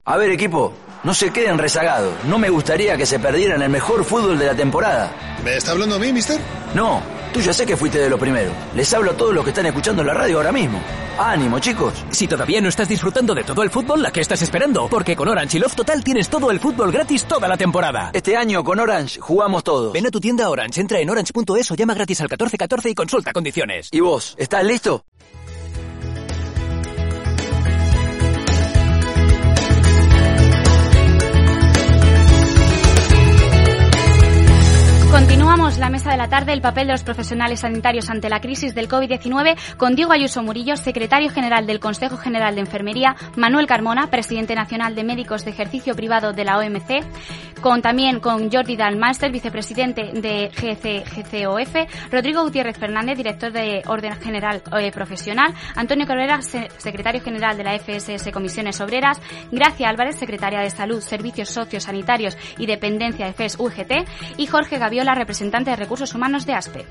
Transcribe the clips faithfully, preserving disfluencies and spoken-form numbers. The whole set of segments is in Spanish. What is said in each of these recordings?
A ver, equipo, no se queden rezagados. No me gustaría que se perdieran el mejor fútbol de la temporada. ¿Me está hablando a mí, mister? No, tú ya sé que fuiste de lo primero. Les hablo a todos los que están escuchando la radio ahora mismo. ¡Ánimo, chicos! Si todavía no estás disfrutando de todo el fútbol, ¿a qué estás esperando? Porque con Orange y Love Total tienes todo el fútbol gratis toda la temporada. Este año con Orange jugamos todos. Ven a tu tienda Orange, entra en orange punto es o llama gratis al catorce catorce y consulta condiciones. ¿Y vos, estás listo? Continuamos la mesa de la tarde, el papel de los profesionales sanitarios ante la crisis del covid diecinueve, con Diego Ayuso Murillo, secretario general del Consejo General de Enfermería, Manuel Carmona, presidente nacional de médicos de ejercicio privado de la O M C, con también con Jordi Dalmaster, vicepresidente de G C G C O F, Rodrigo Gutiérrez Fernández, director de Orden General eh, Profesional, Antonio Cabrera, se, secretario general de la F S S Comisiones Obreras, Gracia Álvarez, secretaria de Salud, Servicios Sociosanitarios y Dependencia de F E S U G T, y Jorge Gaviola, representante de Recursos Humanos de ASPE.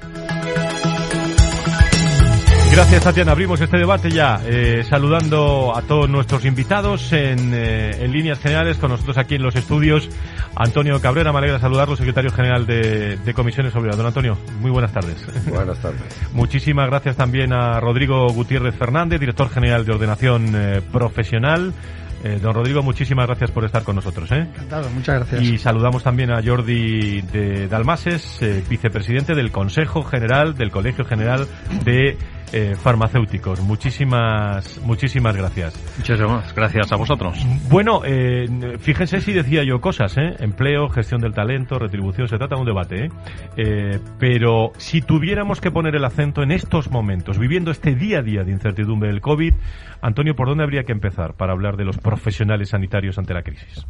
Gracias, Tatiana. Abrimos este debate ya, eh, saludando a todos nuestros invitados en, eh, en líneas generales. Con nosotros aquí en los estudios, Antonio Cabrera, me alegra saludarlo, secretario general de, de Comisiones Obreras. Don Antonio, muy buenas tardes. Buenas tardes. Muchísimas gracias también a Rodrigo Gutiérrez Fernández, director general de Ordenación eh, Profesional. Eh, don Rodrigo, muchísimas gracias por estar con nosotros. ¿eh? Encantado, muchas gracias. Y saludamos también a Jordi de Dalmases, eh, vicepresidente del Consejo General del Colegio General de eh, Farmacéuticos. Muchísimas, muchísimas gracias. Muchísimas gracias a vosotros. Bueno, eh, fíjense si decía yo cosas, ¿eh? Empleo, gestión del talento, retribución, se trata de un debate, ¿eh? Eh, pero si tuviéramos que poner el acento en estos momentos, viviendo este día a día de incertidumbre del COVID, Antonio, ¿por dónde habría que empezar para hablar de los profesionales sanitarios ante la crisis?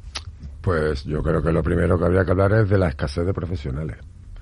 Pues yo creo que lo primero que habría que hablar es de la escasez de profesionales,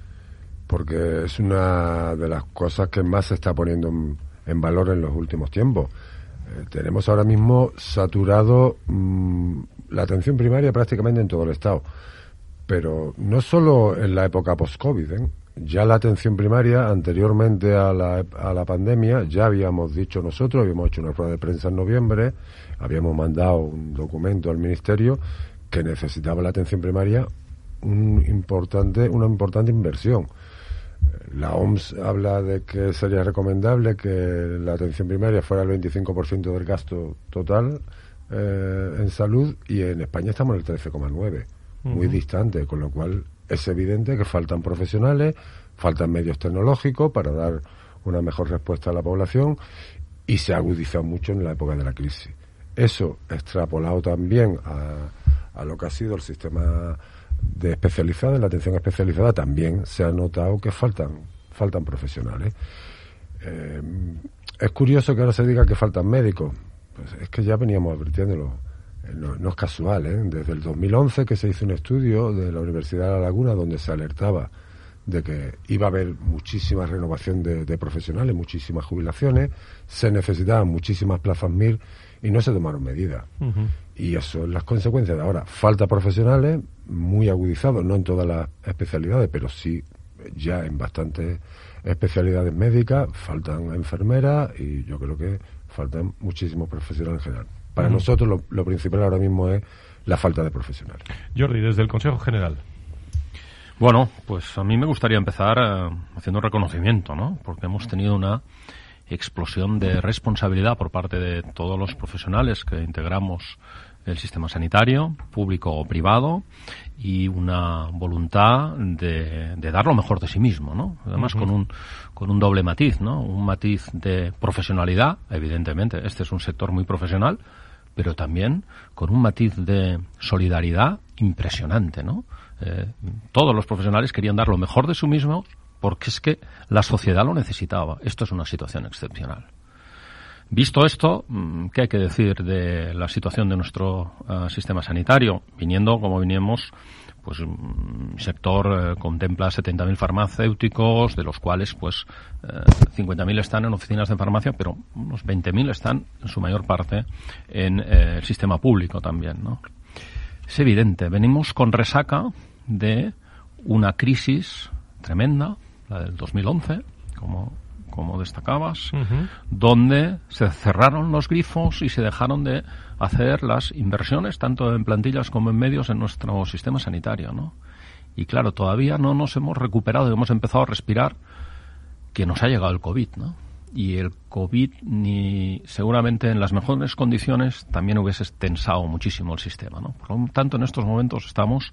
porque es una de las cosas que más se está poniendo en, en valor en los últimos tiempos. Eh, tenemos ahora mismo saturado mmm, la atención primaria prácticamente en todo el Estado, pero no solo en la época post-COVID, ¿eh? Ya la atención primaria, anteriormente a la, a la pandemia, ya habíamos dicho nosotros, habíamos hecho una rueda de prensa en noviembre, habíamos mandado un documento al Ministerio que necesitaba la atención primaria un importante, una importante inversión. La O M S habla de que sería recomendable que la atención primaria fuera el veinticinco por ciento del gasto total eh, en salud, y en España estamos en el trece coma nueve, uh-huh. Muy distante, con lo cual es evidente que faltan profesionales, faltan medios tecnológicos para dar una mejor respuesta a la población, y se ha agudizado mucho en la época de la crisis. Eso, extrapolado también a, a lo que ha sido el sistema de especializada, en la atención especializada, también se ha notado que faltan faltan profesionales. Eh, es curioso que ahora se diga que faltan médicos. Pues es que ya veníamos advirtiéndolo. No, no es casual, ¿eh? Desde el dos mil once que se hizo un estudio de la Universidad de La Laguna donde se alertaba de que iba a haber muchísima renovación de, de profesionales, muchísimas jubilaciones, se necesitaban muchísimas plazas M I R y no se tomaron medidas. Uh-huh. Y eso es las consecuencias de ahora. Falta profesionales, muy agudizados, no en todas las especialidades, pero sí ya en bastantes especialidades médicas, faltan enfermeras y yo creo que faltan muchísimos profesionales en general. Para uh-huh. nosotros lo, lo principal ahora mismo es la falta de profesionales. Jordi, desde el Consejo General. Bueno, pues a mí me gustaría empezar eh, haciendo un reconocimiento, ¿no? Porque hemos tenido una explosión de responsabilidad por parte de todos los profesionales que integramos el sistema sanitario, público o privado, y una voluntad de, de dar lo mejor de sí mismo, ¿no? Además, uh-huh. con un con un doble matiz, ¿no? Un matiz de profesionalidad, evidentemente, este es un sector muy profesional, pero también con un matiz de solidaridad impresionante, ¿no? Eh, todos los profesionales querían dar lo mejor de sí mismos porque es que la sociedad lo necesitaba. Esto es una situación excepcional. Visto esto, ¿qué hay que decir de la situación de nuestro uh, sistema sanitario? Viniendo, como veníamos, pues el sector eh, contempla setenta mil farmacéuticos, de los cuales pues eh, cincuenta mil están en oficinas de farmacia, pero unos veinte mil están, en su mayor parte, en eh, el sistema público también, ¿no? Es evidente, venimos con resaca de una crisis tremenda, la del dos mil once, como como destacabas, Uh-huh. donde se cerraron los grifos y se dejaron de hacer las inversiones, tanto en plantillas como en medios, en nuestro sistema sanitario, ¿no? Y claro, todavía no nos hemos recuperado, hemos empezado a respirar que nos ha llegado el COVID, ¿no? Y el COVID, ni seguramente en las mejores condiciones, también hubiese tensado muchísimo el sistema, ¿no? Por lo tanto, en estos momentos estamos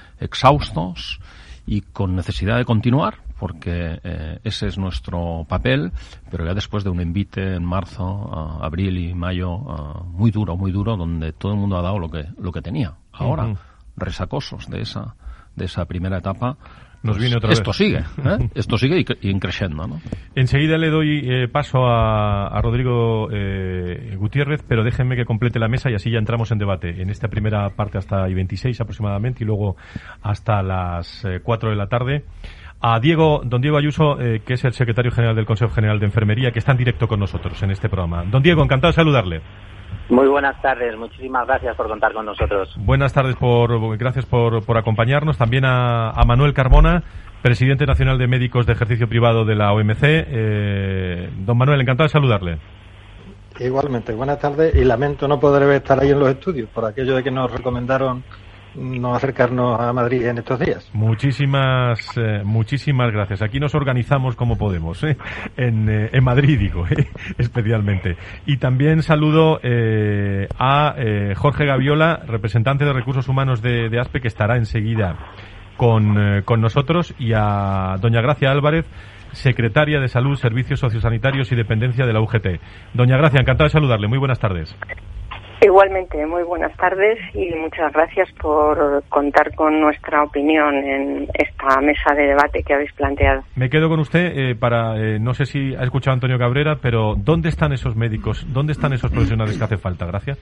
exhaustos y con necesidad de continuar, porque eh, ese es nuestro papel, pero ya después de un envite en marzo, uh, abril y mayo uh, muy duro, muy duro, donde todo el mundo ha dado lo que lo que tenía. Ahora, uh-huh. resacosos de esa de esa primera etapa. Nos pues viene otra esto vez. sigue, ¿eh? Esto sigue y, y creciendo, ¿no? Enseguida le doy eh, paso a, a Rodrigo eh, Gutiérrez, pero déjenme que complete la mesa y así ya entramos en debate. En esta primera parte hasta y veintiséis aproximadamente y luego hasta las eh, cuatro de la tarde. A Diego, don Diego Ayuso, eh, que es el secretario general del Consejo General de Enfermería, que está en directo con nosotros en este programa. Don Diego, encantado de saludarle. Muy buenas tardes, muchísimas gracias por contar con nosotros. Buenas tardes, por gracias por, por acompañarnos. También a, a Manuel Carmona, presidente nacional de médicos de ejercicio privado de la O M C. Eh, don Manuel, encantado de saludarle. Igualmente, buenas tardes y lamento no poder estar ahí en los estudios por aquello de que nos recomendaron no acercarnos a Madrid en estos días. Muchísimas eh, muchísimas gracias. Aquí nos organizamos como podemos, ¿eh? en, eh, en Madrid, digo, ¿eh? especialmente. Y también saludo eh, a eh, Jorge Gaviola, representante de Recursos Humanos de, de ASPE, que estará enseguida con, eh, con nosotros, y a doña Gracia Álvarez, secretaria de Salud, Servicios Sociosanitarios y Dependencia de la U G T. Doña Gracia, encantado de saludarle. Muy buenas tardes. Igualmente, muy buenas tardes y muchas gracias por contar con nuestra opinión en esta mesa de debate que habéis planteado. Me quedo con usted eh, para, eh, no sé si ha escuchado a Antonio Cabrera, pero ¿dónde están esos médicos? ¿Dónde están esos profesionales que hace falta? Gracias.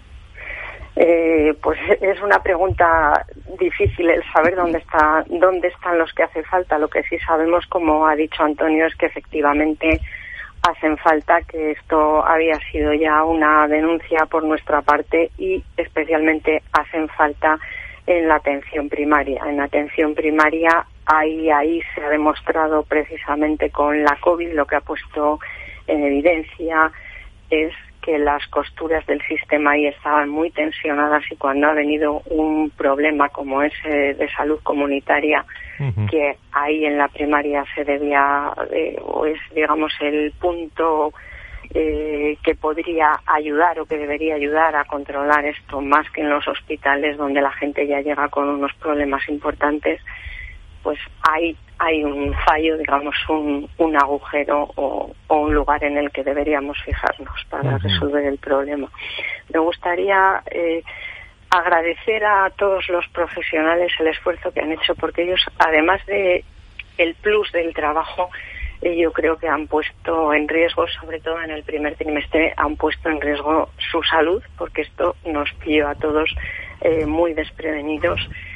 Eh, pues es una pregunta difícil el saber dónde está, dónde están los que hace falta. Lo que sí sabemos, como ha dicho Antonio, es que efectivamente hacen falta, que esto había sido ya una denuncia por nuestra parte y especialmente hacen falta en la atención primaria. En la atención primaria ahí, ahí se ha demostrado precisamente con la COVID, lo que ha puesto en evidencia es que las costuras del sistema ahí estaban muy tensionadas y cuando ha venido un problema como ese de salud comunitaria, uh-huh. que ahí en la primaria se debía, eh, o es digamos el punto eh, que podría ayudar o que debería ayudar a controlar esto más que en los hospitales donde la gente ya llega con unos problemas importantes, pues hay hay un fallo, digamos, un, un agujero o, o un lugar en el que deberíamos fijarnos para uh-huh. resolver el problema. Me gustaría eh, agradecer a todos los profesionales el esfuerzo que han hecho, porque ellos, además de el plus del trabajo, eh, yo creo que han puesto en riesgo, sobre todo en el primer trimestre, han puesto en riesgo su salud, porque esto nos pilló a todos eh, muy desprevenidos.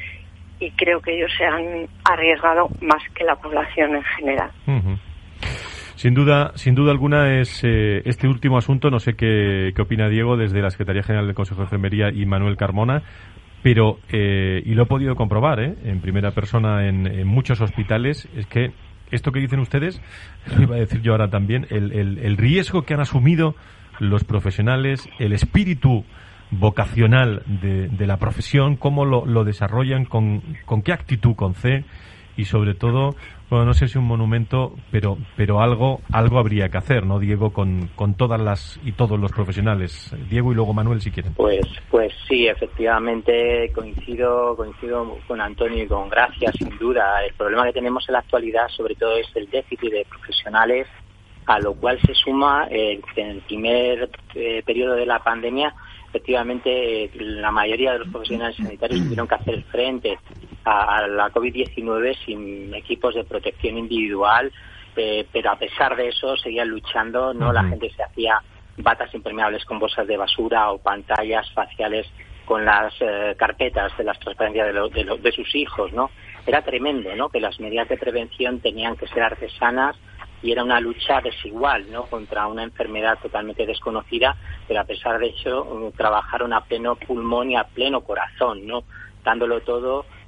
Y creo que ellos se han arriesgado más que la población en general. Uh-huh. Sin duda, sin duda alguna es eh, este último asunto, no sé qué, qué opina Diego desde la Secretaría General del Consejo de Enfermería y Manuel Carmona, pero, eh, y lo he podido comprobar eh, en primera persona en, en muchos hospitales, es que esto que dicen ustedes, lo iba a decir yo ahora también, el, el, el riesgo que han asumido los profesionales, el espíritu vocacional de, de la profesión, cómo lo, lo desarrollan, con, con qué actitud, con C, y sobre todo, bueno, no sé si un monumento, pero pero algo algo habría que hacer, ¿no, Diego? Con, con todas las y todos los profesionales. Diego y luego Manuel, si quieren. Pues pues sí, efectivamente coincido coincido con Antonio y con Gracia, sin duda. El problema que tenemos en la actualidad, sobre todo, es el déficit de profesionales, a lo cual se suma eh, que en el primer eh, periodo de la pandemia, efectivamente, eh, la mayoría de los profesionales sanitarios tuvieron que hacer frente a, a la COVID diecinueve sin equipos de protección individual, eh, pero a pesar de eso seguían luchando, ¿no? Uh-huh. La gente se hacía batas impermeables con bolsas de basura o pantallas faciales con las eh, carpetas de las transparencias de, lo, de, lo, de sus hijos, ¿no? Era tremendo, ¿no? Que las medidas de prevención tenían que ser artesanas y era una lucha desigual, ¿no? Contra una enfermedad totalmente desconocida, pero a pesar de eso trabajaron a pleno pulmón y a pleno corazón, ¿no? Dándolo todo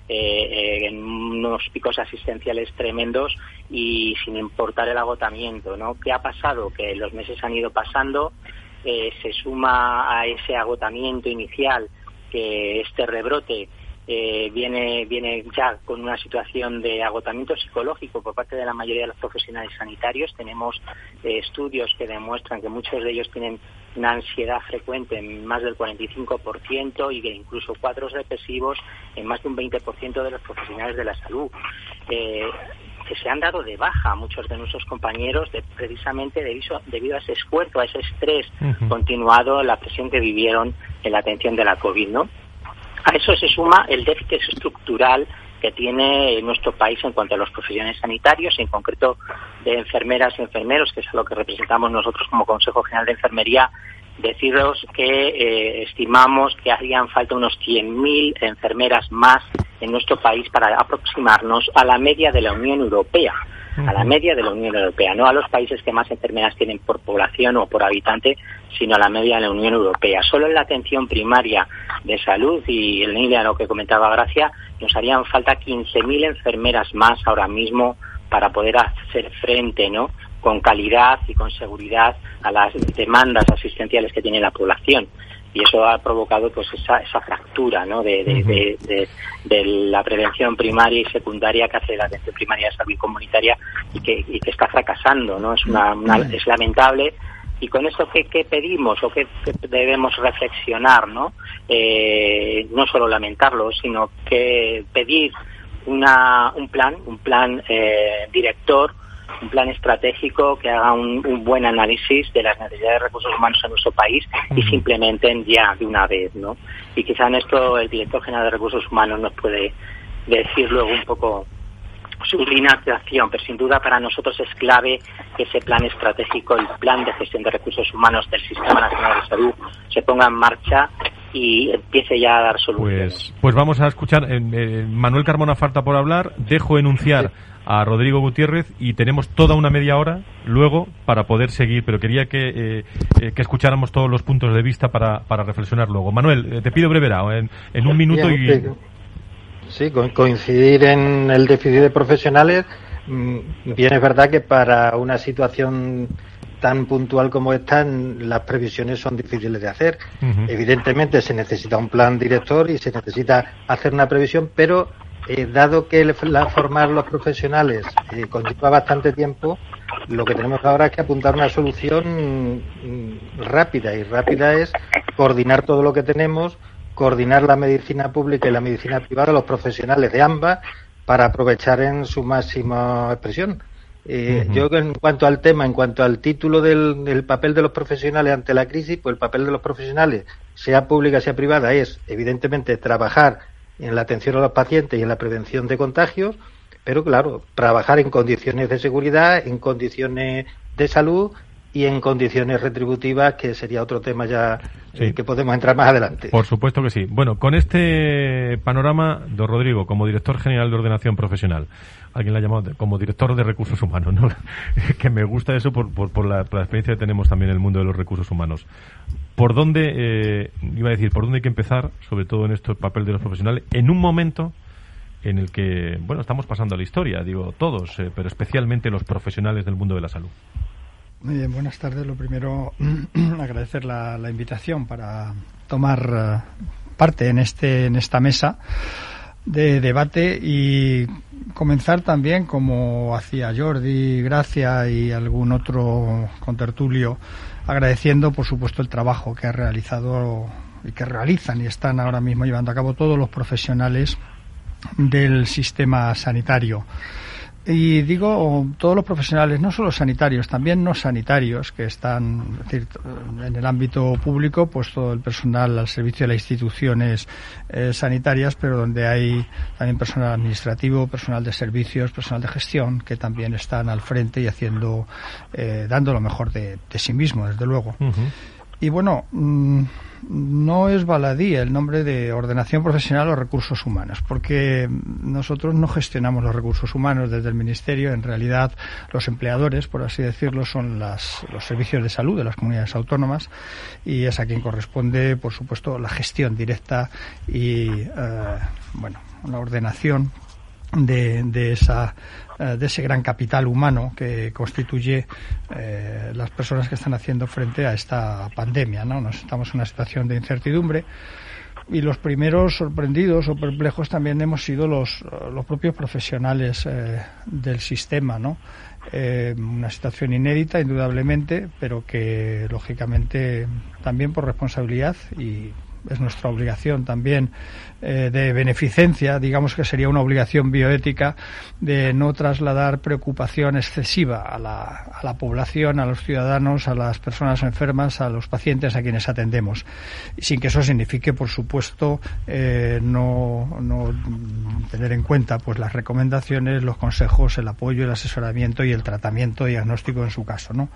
eh, en unos picos asistenciales tremendos y sin importar el agotamiento, ¿no? ¿Qué ha pasado? Que los meses han ido pasando, eh, se suma a ese agotamiento inicial que este rebrote Eh, viene viene ya con una situación de agotamiento psicológico por parte de la mayoría de los profesionales sanitarios. Tenemos eh, estudios que demuestran que muchos de ellos tienen una ansiedad frecuente en más del cuarenta y cinco por ciento y que incluso cuadros depresivos en más de un veinte por ciento de los profesionales de la salud. Eh, que se han dado de baja a muchos de nuestros compañeros de, precisamente debido, debido a ese esfuerzo, a ese estrés uh-huh. continuado, la presión que vivieron en la atención de la COVID, ¿no? A eso se suma el déficit estructural que tiene nuestro país en cuanto a los profesionales sanitarios, en concreto de enfermeras y enfermeros, que es lo que representamos nosotros como Consejo General de Enfermería. Deciros que eh, estimamos que harían falta unos cien mil enfermeras más en nuestro país para aproximarnos a la media de la Unión Europea. A la media de la Unión Europea, no a los países que más enfermeras tienen por población o por habitante, sino a la media de la Unión Europea. Solo en la atención primaria de salud, y en línea a lo que comentaba Gracia, nos harían falta quince mil enfermeras más ahora mismo para poder hacer frente, ¿no?, con calidad y con seguridad a las demandas asistenciales que tiene la población. Y eso ha provocado pues esa, esa fractura, ¿no?, de, de, de, de, de la prevención primaria y secundaria que hace la atención primaria de salud comunitaria y que, y que está fracasando, ¿no? Es una, una es lamentable. Y con esto, ¿qué, qué pedimos o qué, qué debemos reflexionar, ¿no? Eh, no solo lamentarlo, sino que pedir una, un plan, un plan eh, director, un plan estratégico que haga un, un buen análisis de las necesidades de recursos humanos en nuestro país y se implementen ya de una vez, ¿no? Y quizá en esto el director general de recursos humanos nos puede decir luego un poco su línea de acción, pero sin duda para nosotros es clave que ese plan estratégico, el plan de gestión de recursos humanos del Sistema Nacional de Salud se ponga en marcha y empiece ya a dar soluciones. Pues, pues vamos a escuchar, eh, eh, Manuel Carmona falta por hablar, dejo enunciar a Rodrigo Gutiérrez y tenemos toda una media hora luego para poder seguir, pero quería que, eh, eh, que escucháramos todos los puntos de vista para, para reflexionar luego. Manuel, eh, te pido brevedad, en, en un minuto. Bien, y... Sí, coincidir en el déficit de profesionales. Bien, es verdad que para una situación tan puntual como esta, las previsiones son difíciles de hacer. Uh-huh. Evidentemente se necesita un plan director y se necesita hacer una previsión, pero eh, dado que la formar los profesionales eh, conlleva bastante tiempo, lo que tenemos ahora es que apuntar una solución mm, rápida, y rápida es coordinar todo lo que tenemos, coordinar la medicina pública y la medicina privada, los profesionales de ambas, para aprovechar en su máxima expresión. Eh, uh-huh. Yo, en cuanto al tema, en cuanto al título del, del papel de los profesionales ante la crisis, pues el papel de los profesionales, sea pública, sea privada, es evidentemente trabajar en la atención a los pacientes y en la prevención de contagios, pero claro, trabajar en condiciones de seguridad, en condiciones de salud y en condiciones retributivas, que sería otro tema ya sí. eh, que podemos entrar más adelante. Por supuesto que sí. Bueno, con este panorama, don Rodrigo, como director general de ordenación profesional, alguien la ha llamado como director de recursos humanos, ¿no? Que me gusta eso por, por, por, la, por la experiencia que tenemos también en el mundo de los recursos humanos. ¿Por dónde, eh, iba a decir, por dónde hay que empezar, sobre todo en este papel de los profesionales, en un momento en el que, bueno, estamos pasando a la historia, digo todos, eh, pero especialmente los profesionales del mundo de la salud? Muy bien, buenas tardes. Lo primero, agradecer la, la invitación para tomar uh, parte en este en esta mesa de debate y comenzar también, como hacía Jordi, Gracia y algún otro contertulio, agradeciendo, por supuesto, el trabajo que ha realizado y que realizan y están ahora mismo llevando a cabo todos los profesionales del sistema sanitario. Y digo todos los profesionales, no solo sanitarios, también no sanitarios, que están, es decir, en el ámbito público, pues todo el personal al servicio de las instituciones eh, sanitarias, pero donde hay también personal administrativo, personal de servicios, personal de gestión, que también están al frente y haciendo, eh, dando lo mejor de, de sí mismo, desde luego. Uh-huh. y bueno, mmm, no es baladí el nombre de ordenación profesional o recursos humanos, porque nosotros no gestionamos los recursos humanos desde el Ministerio. En realidad, los empleadores, por así decirlo, son las, los servicios de salud de las comunidades autónomas, y es a quien corresponde, por supuesto, la gestión directa y, eh, bueno, la ordenación de, de esa de ese gran capital humano que constituye eh, las personas que están haciendo frente a esta pandemia, ¿no? Nos estamos en una situación de incertidumbre, y los primeros sorprendidos o perplejos también hemos sido los, los propios profesionales eh, del sistema, ¿no? Eh, una situación inédita, indudablemente, pero que, lógicamente, también por responsabilidad, y es nuestra obligación también eh, de beneficencia, digamos que sería una obligación bioética, de no trasladar preocupación excesiva a la, a la población, a los ciudadanos, a las personas enfermas, a los pacientes a quienes atendemos, sin que eso signifique, por supuesto, eh, no, no tener en cuenta pues las recomendaciones, los consejos, el apoyo, el asesoramiento y el tratamiento diagnóstico en su caso, ¿no?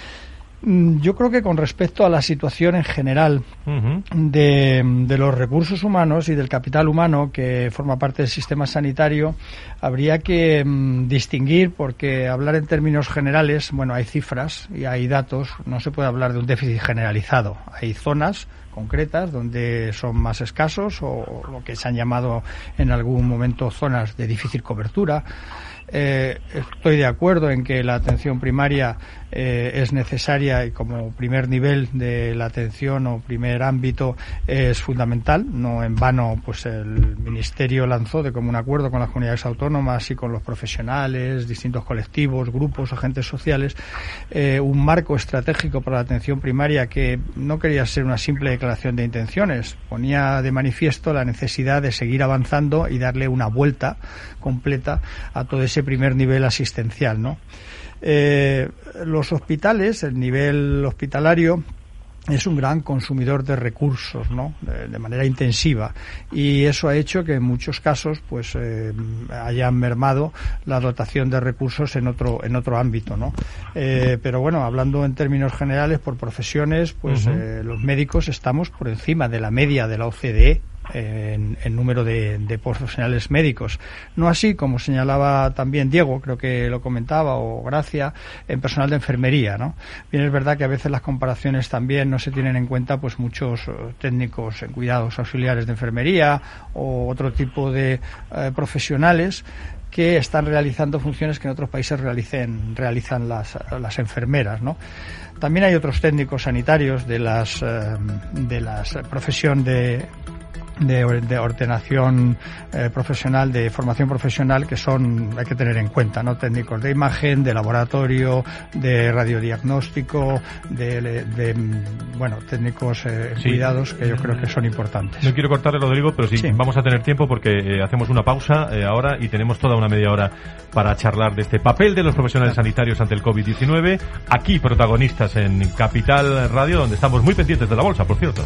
Yo creo que con respecto a la situación en general uh-huh. de, de los recursos humanos y del capital humano que forma parte del sistema sanitario, habría que um, distinguir, porque hablar en términos generales, bueno, hay cifras y hay datos, no se puede hablar de un déficit generalizado. Hay zonas concretas donde son más escasos, o lo que se han llamado en algún momento zonas de difícil cobertura. Eh, estoy de acuerdo en que la atención primaria eh, es necesaria, y como primer nivel de la atención o primer ámbito es fundamental. No en vano, pues el Ministerio lanzó de común acuerdo con las comunidades autónomas y con los profesionales, distintos colectivos, grupos, agentes sociales, eh, un marco estratégico para la atención primaria que no quería ser una simple declaración de intenciones, ponía de manifiesto la necesidad de seguir avanzando y darle una vuelta completa a todo ese primer nivel asistencial, ¿no? Eh, los hospitales, el nivel hospitalario, es un gran consumidor de recursos, ¿no? De, de manera intensiva, y eso ha hecho que en muchos casos pues eh, hayan mermado la dotación de recursos en otro en otro ámbito, ¿no? Eh, pero bueno, hablando en términos generales por profesiones, pues uh-huh. eh, los médicos estamos por encima de la media de la O C D E en, en número de, de profesionales médicos. No así, como señalaba también Diego, creo que lo comentaba, o Gracia, en personal de enfermería, ¿no? Bien, es verdad que a veces las comparaciones también no se tienen en cuenta, pues muchos uh, técnicos en cuidados auxiliares de enfermería o otro tipo de uh, profesionales que están realizando funciones que en otros países realicen, realizan las, las enfermeras, ¿no? También hay otros técnicos sanitarios de las uh, de las profesión de De, de ordenación eh, profesional, de formación profesional, que son, hay que tener en cuenta, ¿no? Técnicos de imagen, de laboratorio, de radiodiagnóstico, de, de, de bueno, técnicos eh, en sí. cuidados, que yo creo que son importantes. No quiero cortarle, Rodrigo, pero sí, sí. vamos a tener tiempo, porque eh, hacemos una pausa eh, ahora y tenemos toda una media hora para charlar de este papel de los profesionales sanitarios ante el COVID diecinueve. Aquí, protagonistas en Capital Radio, donde estamos muy pendientes de la bolsa, por cierto.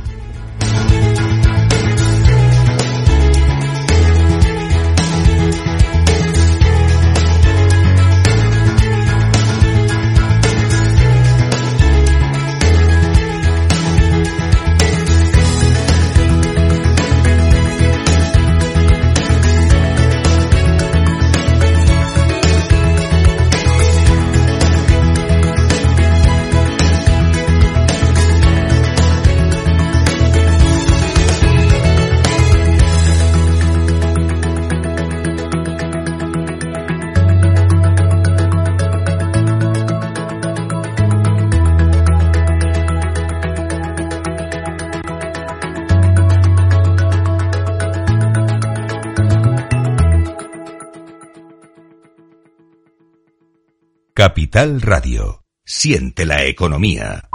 Capital Radio. Siente la economía.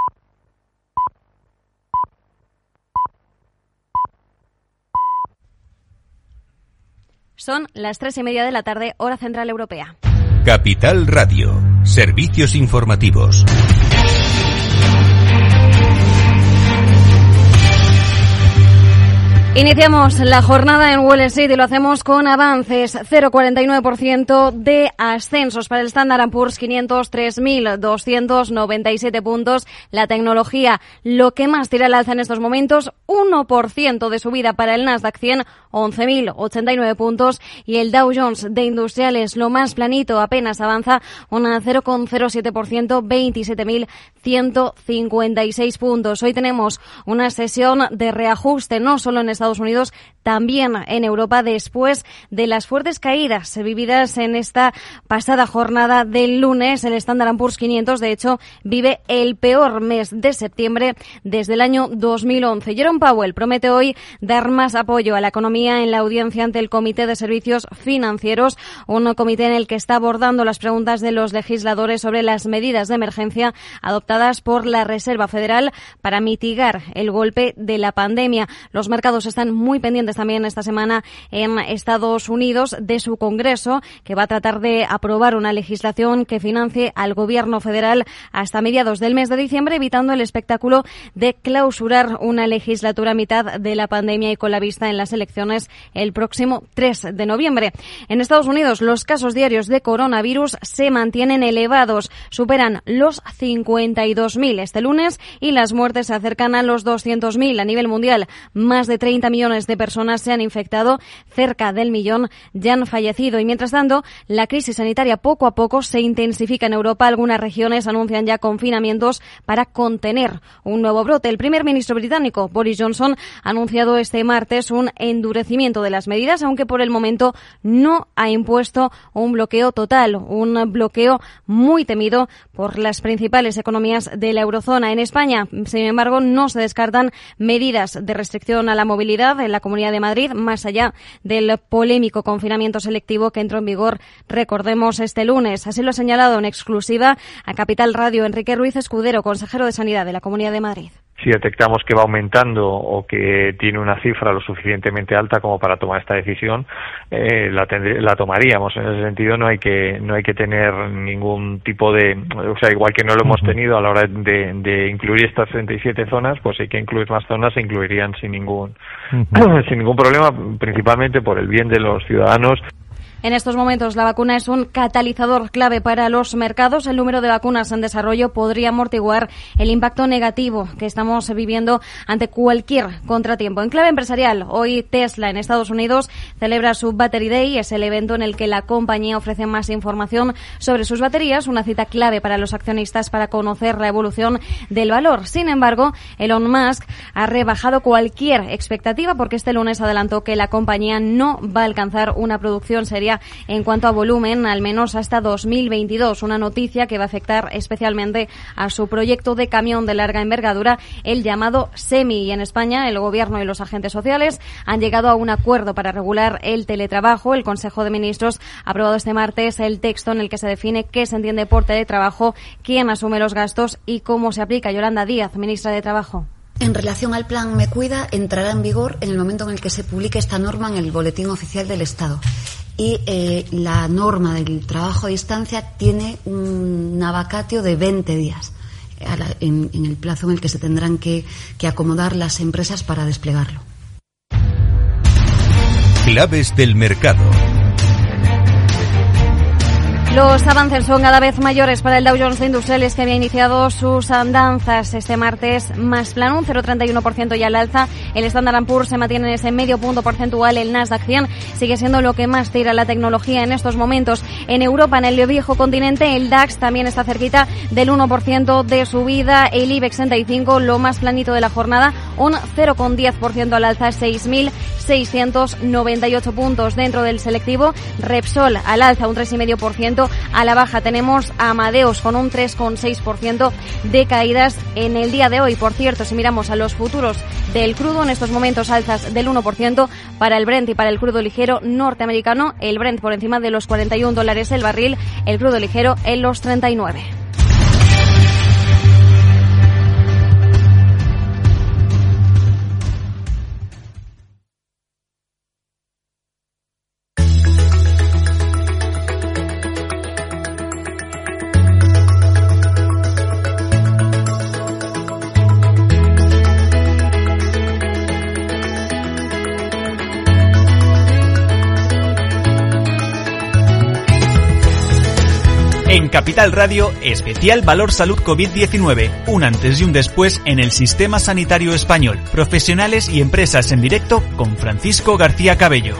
Son las tres y media de la tarde, hora central europea. Capital Radio. Servicios informativos. Iniciamos la jornada en Wall Street y lo hacemos con avances. cero coma cuarenta y nueve por ciento de ascensos para el Standard and Poor's quinientos, tres mil doscientos noventa y siete puntos. La tecnología, lo que más tira al alza en estos momentos, uno por ciento de subida para el Nasdaq cien, once mil ochenta y nueve puntos. Y el Dow Jones de Industriales, lo más planito, apenas avanza un cero coma cero siete por ciento, veintisiete mil ciento cincuenta y seis puntos. Hoy tenemos una sesión de reajuste, no solo en Estados Unidos, también en Europa, después de las fuertes caídas vividas en esta pasada jornada del lunes. El Standard and Poor's quinientos, de hecho, vive el peor mes de septiembre desde el año dos mil once. Jerome Powell promete hoy dar más apoyo a la economía en la audiencia ante el Comité de Servicios Financieros, un comité en el que está abordando las preguntas de los legisladores sobre las medidas de emergencia adoptadas por la Reserva Federal para mitigar el golpe de la pandemia. Los mercados están muy pendientes también esta semana en Estados Unidos de su Congreso, que va a tratar de aprobar una legislación que financie al gobierno federal hasta mediados del mes de diciembre, evitando el espectáculo de clausurar una legislatura a mitad de la pandemia y con la vista en las elecciones el próximo tres de noviembre. En Estados Unidos, los casos diarios de coronavirus se mantienen elevados, superan los cincuenta y dos mil este lunes y las muertes se acercan a los doscientos mil a nivel mundial. Más de treinta millones de personas se han infectado, cerca del millón ya han fallecido. Y mientras tanto, la crisis sanitaria poco a poco se intensifica en Europa. Algunas regiones anuncian ya confinamientos para contener un nuevo brote. El primer ministro británico, Boris Johnson, ha anunciado este martes un endurecimiento de las medidas, aunque por el momento no ha impuesto un bloqueo total, un bloqueo muy temido por las principales economías de la eurozona. En España, sin embargo, no se descartan medidas de restricción a la movilidad en la Comunidad de Madrid, más allá del polémico confinamiento selectivo que entró en vigor, recordemos, este lunes. Así lo ha señalado en exclusiva a Capital Radio Enrique Ruiz Escudero, consejero de Sanidad de la Comunidad de Madrid. Si detectamos que va aumentando o que tiene una cifra lo suficientemente alta como para tomar esta decisión, eh, la, tendré, la tomaríamos. En ese sentido no hay que no hay que tener ningún tipo de, o sea, igual que no lo hemos tenido a la hora de, de incluir estas treinta y siete zonas, pues hay que incluir más zonas, se incluirían sin ningún uh-huh. sin ningún problema, principalmente por el bien de los ciudadanos. En estos momentos la vacuna es un catalizador clave para los mercados. El número de vacunas en desarrollo podría amortiguar el impacto negativo que estamos viviendo ante cualquier contratiempo. En clave empresarial, hoy Tesla en Estados Unidos celebra su Battery Day. Es el evento en el que la compañía ofrece más información sobre sus baterías, una cita clave para los accionistas para conocer la evolución del valor. Sin embargo, Elon Musk ha rebajado cualquier expectativa porque este lunes adelantó que la compañía no va a alcanzar una producción seria en cuanto a volumen, al menos hasta dos mil veintidós, una noticia que va a afectar especialmente a su proyecto de camión de larga envergadura, el llamado Semi. Y en España, el Gobierno y los agentes sociales han llegado a un acuerdo para regular el teletrabajo. El Consejo de Ministros ha aprobado este martes el texto en el que se define qué se entiende por teletrabajo, quién asume los gastos y cómo se aplica. Yolanda Díaz, ministra de Trabajo. En relación al plan Me Cuida, entrará en vigor en el momento en el que se publique esta norma en el Boletín Oficial del Estado. Y eh, la norma del trabajo a distancia tiene un vacatio de veinte días a la, en, en el plazo en el que se tendrán que, que acomodar las empresas para desplegarlo. Claves del mercado. Los avances son cada vez mayores para el Dow Jones de Industriales, que había iniciado sus andanzas este martes más plano, un cero coma treinta y uno por ciento ya al alza. El Standard and Poor's se mantiene en ese medio punto porcentual. El Nasdaq cien sigue siendo lo que más tira la tecnología en estos momentos. En Europa, en el viejo continente, el DAX también está cerquita del uno por ciento de subida. El IBEX treinta y cinco, lo más planito de la jornada, un cero coma diez por ciento al alza, seis mil seiscientos noventa y ocho puntos. Dentro del selectivo, Repsol al alza, un tres coma cinco por ciento. A la baja tenemos a Amadeus con un tres coma seis por ciento de caídas en el día de hoy. Por cierto, si miramos a los futuros del crudo, en estos momentos alzas del uno por ciento para el Brent y para el crudo ligero norteamericano. El Brent por encima de los cuarenta y un dólares el barril, el crudo ligero en los treinta y nueve. En Capital Radio, especial Valor Salud COVID diecinueve, un antes y un después en el sistema sanitario español. Profesionales y empresas en directo con Francisco García Cabello.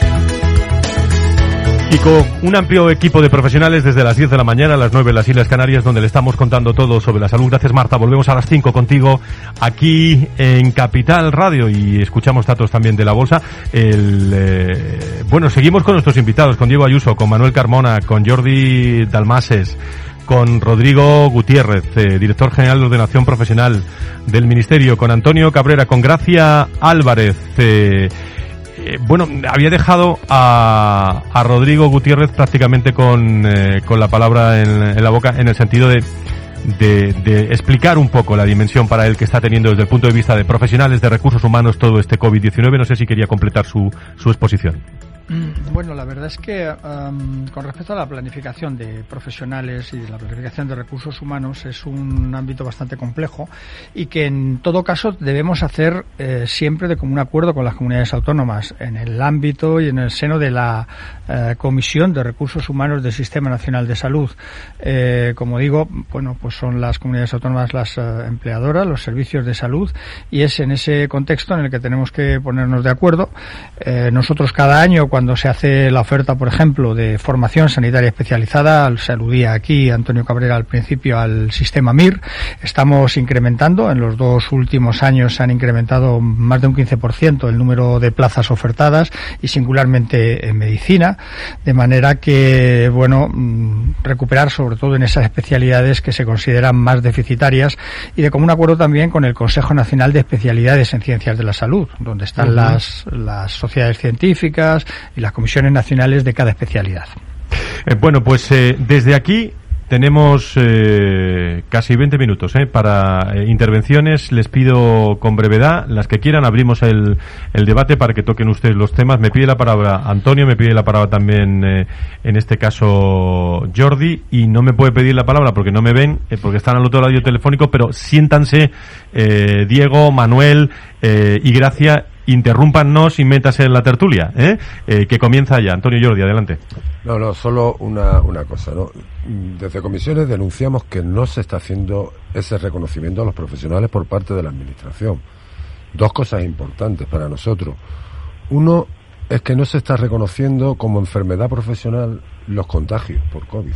Y con un amplio equipo de profesionales desde las diez de la mañana a las nueve en las Islas Canarias, donde le estamos contando todo sobre la salud. Gracias, Marta. Volvemos a las cinco contigo aquí en Capital Radio y escuchamos datos también de la bolsa. El, eh, bueno, seguimos con nuestros invitados, con Diego Ayuso, con Manuel Carmona, con Jordi Dalmases, con Rodrigo Gutiérrez, eh, director general de Ordenación Profesional del Ministerio, con Antonio Cabrera, con Gracia Álvarez. Eh, eh, bueno, había dejado a, a Rodrigo Gutiérrez prácticamente con, eh, con la palabra en, en la boca, en el sentido de, de, de explicar un poco la dimensión para él que está teniendo desde el punto de vista de profesionales, de recursos humanos, todo este COVID diecinueve. No sé si quería completar su, su exposición. Bueno, la verdad es que um, con respecto a la planificación de profesionales y la planificación de recursos humanos es un ámbito bastante complejo y que en todo caso debemos hacer eh, siempre de común acuerdo con las comunidades autónomas en el ámbito y en el seno de la eh, Comisión de Recursos Humanos del Sistema Nacional de Salud. Eh, como digo, bueno, pues son las comunidades autónomas las eh, empleadoras, los servicios de salud, y es en ese contexto en el que tenemos que ponernos de acuerdo. Eh, nosotros cada año, cuando se hace la oferta, por ejemplo, de formación sanitaria especializada, se aludía aquí Antonio Cabrera al principio al sistema M I R, estamos incrementando, en los dos últimos años se han incrementado más de un quince por ciento el número de plazas ofertadas y singularmente en medicina, de manera que, bueno, recuperar sobre todo en esas especialidades que se consideran más deficitarias y de común acuerdo también con el Consejo Nacional de Especialidades en Ciencias de la Salud, donde están uh-huh. las, las sociedades científicas y las comisiones nacionales de cada especialidad. Eh, bueno, pues eh, desde aquí tenemos eh, casi veinte minutos eh, para eh, intervenciones. Les pido con brevedad, las que quieran, abrimos el, el debate para que toquen ustedes los temas. Me pide la palabra Antonio, me pide la palabra también, eh, en este caso, Jordi, y no me puede pedir la palabra porque no me ven, eh, porque están al otro lado telefónico, pero siéntanse, eh, Diego, Manuel eh, y Gracia, interrúmpanos y métase en la tertulia, ¿eh? Eh, que comienza ya. Antonio, Jordi, adelante. No, no, solo una, una cosa, ¿no? Desde comisiones denunciamos que no se está haciendo ese reconocimiento a los profesionales por parte de la Administración. Dos cosas importantes para nosotros. Uno es que no se está reconociendo como enfermedad profesional los contagios por COVID.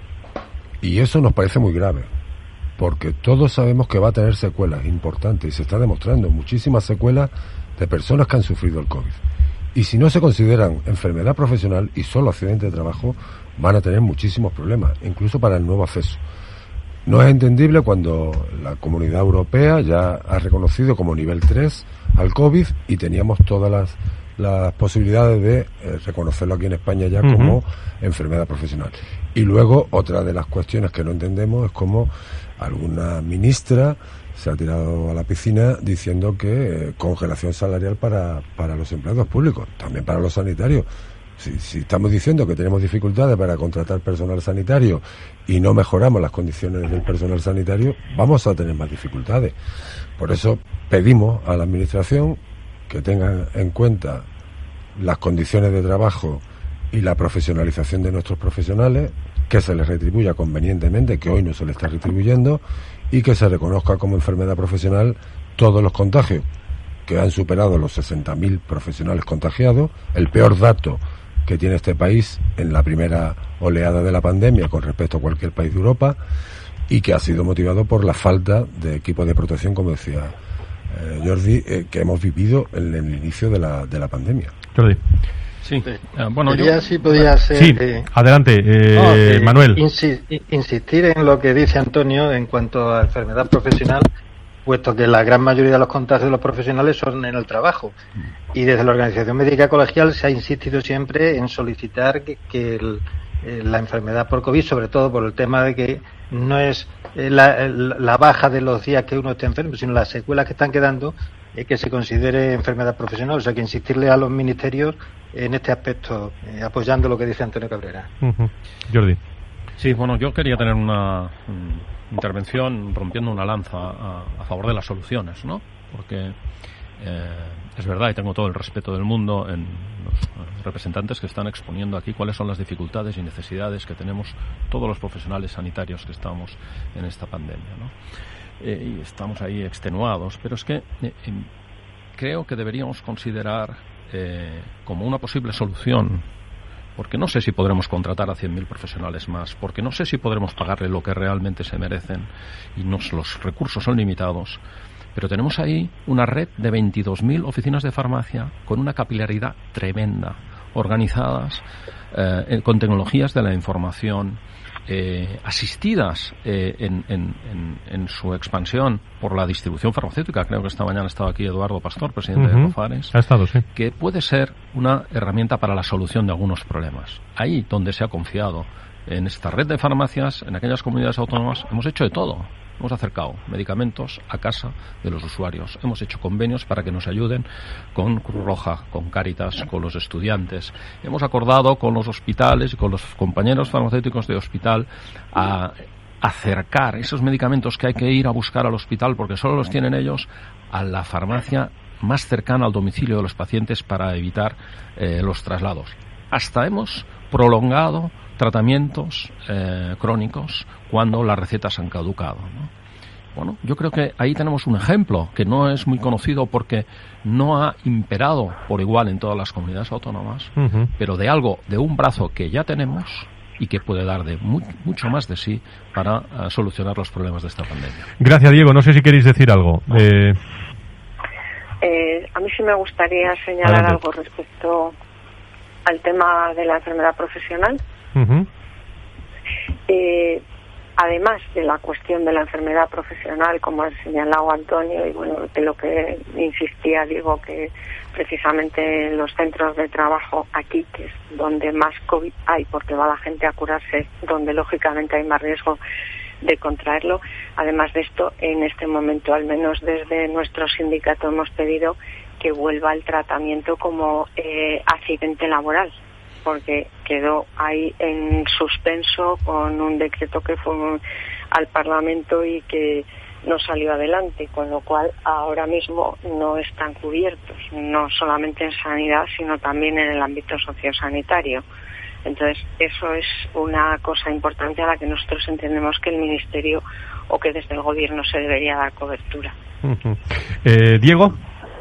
Y eso nos parece muy grave, porque todos sabemos que va a tener secuelas importantes y se está demostrando muchísimas secuelas de personas que han sufrido el COVID. Y si no se consideran enfermedad profesional y solo accidente de trabajo, van a tener muchísimos problemas, incluso para el nuevo acceso. No es entendible cuando la Comunidad Europea ya ha reconocido como nivel tres al COVID y teníamos todas las, las posibilidades de eh, reconocerlo aquí en España ya uh-huh. como enfermedad profesional. Y luego, otra de las cuestiones que no entendemos es cómo alguna ministra se ha tirado a la piscina diciendo que eh, congelación salarial para, para los empleados públicos, también para los sanitarios. Si, si estamos diciendo que tenemos dificultades para contratar personal sanitario y no mejoramos las condiciones del personal sanitario, vamos a tener más dificultades. Por eso pedimos a la Administración que tengan en cuenta las condiciones de trabajo y la profesionalización de nuestros profesionales, que se les retribuya convenientemente, que hoy no se les está retribuyendo, y que se reconozca como enfermedad profesional todos los contagios, que han superado los sesenta mil profesionales contagiados, el peor dato que tiene este país en la primera oleada de la pandemia con respecto a cualquier país de Europa, y que ha sido motivado por la falta de equipos de protección, como decía eh, Jordi, eh, que hemos vivido en el inicio de la, de la pandemia. Jordi. Sí. Uh, bueno, yo... sí podía ser, sí, eh, adelante, eh, no, eh, Manuel. Insi- insistir en lo que dice Antonio en cuanto a enfermedad profesional, puesto que la gran mayoría de los contagios de los profesionales son en el trabajo. Y desde la Organización Médica Colegial se ha insistido siempre en solicitar que, que el, eh, la enfermedad por COVID, sobre todo por el tema de que no es eh, la, la baja de los días que uno esté enfermo, sino las secuelas que están quedando, eh, que se considere enfermedad profesional. O sea, que insistirle a los ministerios en este aspecto, eh, apoyando lo que dice Antonio Cabrera. Uh-huh. Jordi. Sí, bueno, yo quería tener una um, intervención rompiendo una lanza a, a favor de las soluciones, ¿no? Porque eh, es verdad, y tengo todo el respeto del mundo en los representantes que están exponiendo aquí cuáles son las dificultades y necesidades que tenemos todos los profesionales sanitarios que estamos en esta pandemia, ¿no? Eh, y estamos ahí extenuados, pero es que eh, eh, creo que deberíamos considerar eh, como una posible solución, porque no sé si podremos contratar a cien mil profesionales más, porque no sé si podremos pagarle lo que realmente se merecen y nos, los recursos son limitados, pero tenemos ahí una red de veintidós mil oficinas de farmacia con una capilaridad tremenda, organizadas eh, con tecnologías de la información, Eh, asistidas eh, en, en, en, en su expansión por la distribución farmacéutica. Creo que esta mañana estaba aquí Eduardo Pastor, presidente uh-huh. de Cofares. Ha estado, sí. Que puede ser una herramienta para la solución de algunos problemas. Ahí donde se ha confiado en esta red de farmacias, en aquellas comunidades autónomas, hemos hecho de todo. Hemos acercado medicamentos a casa de los usuarios. Hemos hecho convenios para que nos ayuden con Cruz Roja, con Cáritas, con los estudiantes. Hemos acordado con los hospitales y con los compañeros farmacéuticos de hospital a acercar esos medicamentos que hay que ir a buscar al hospital porque solo los tienen ellos, a la farmacia más cercana al domicilio de los pacientes para evitar eh, los traslados. Hasta hemos prolongado tratamientos eh, crónicos cuando las recetas han caducado, ¿no? Bueno, yo creo que ahí tenemos un ejemplo que no es muy conocido porque no ha imperado por igual en todas las comunidades autónomas, uh-huh. pero de algo, de un brazo que ya tenemos y que puede dar de mu- mucho más de sí para uh, solucionar los problemas de esta pandemia. Gracias, Diego. No sé si queréis decir algo. Eh... Eh, a mí sí me gustaría señalar Adelante. algo respecto al tema de la enfermedad profesional. Uh-huh. Eh, además de la cuestión de la enfermedad profesional, como ha señalado Antonio, y bueno, de lo que insistía Diego, que precisamente en los centros de trabajo aquí, que es donde más COVID hay, porque va la gente a curarse, donde lógicamente hay más riesgo de contraerlo. Además de esto, en este momento, al menos desde nuestro sindicato, hemos pedido que vuelva el tratamiento como eh, accidente laboral, porque quedó ahí en suspenso con un decreto que fue al Parlamento y que no salió adelante, con lo cual ahora mismo no están cubiertos, no solamente en sanidad, sino también en el ámbito sociosanitario. Entonces, eso es una cosa importante a la que nosotros entendemos que el Ministerio o que desde el Gobierno se debería dar cobertura. Uh-huh. Eh, Diego.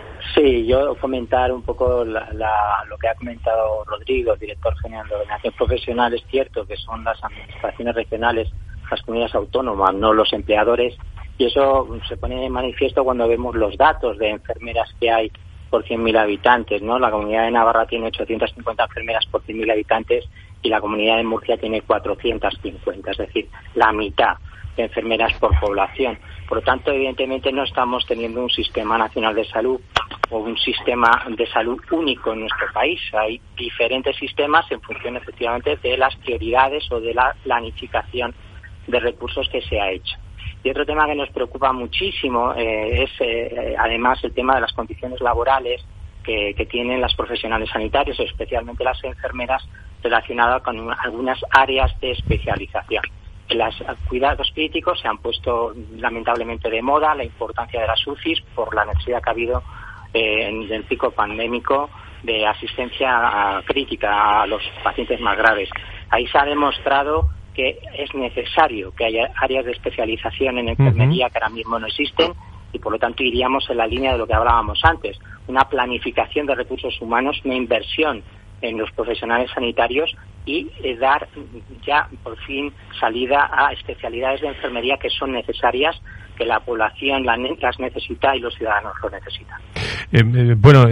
Sí, yo comentar un poco la, la, lo que ha comentado Rodrigo, director general de Ordenación Profesional. Es cierto que son las administraciones regionales, las comunidades autónomas, no los empleadores, y eso se pone de manifiesto cuando vemos los datos de enfermeras que hay por cien mil habitantes, ¿no? La Comunidad de Navarra tiene ochocientas cincuenta enfermeras por cien mil habitantes y la Comunidad de Murcia tiene cuatrocientas cincuenta, es decir, la mitad de enfermeras por población. Por lo tanto, evidentemente no estamos teniendo un sistema nacional de salud o un sistema de salud único en nuestro país. Hay diferentes sistemas en función, efectivamente, de las prioridades o de la planificación de recursos que se ha hecho. Y otro tema que nos preocupa muchísimo eh, es, eh, además, el tema de las condiciones laborales que, que tienen las profesionales sanitarios, especialmente las enfermeras, relacionadas con una, algunas áreas de especialización. En los cuidados críticos se han puesto lamentablemente de moda la importancia de las U C Is por la necesidad que ha habido eh, en el pico pandémico de asistencia crítica a los pacientes más graves. Ahí se ha demostrado que es necesario que haya áreas de especialización en enfermería uh-huh. que ahora mismo no existen y por lo tanto iríamos en la línea de lo que hablábamos antes, una planificación de recursos humanos, una inversión en los profesionales sanitarios y eh, dar ya por fin salida a especialidades de enfermería que son necesarias, que la población las necesita y los ciudadanos lo necesitan. Eh, eh, bueno,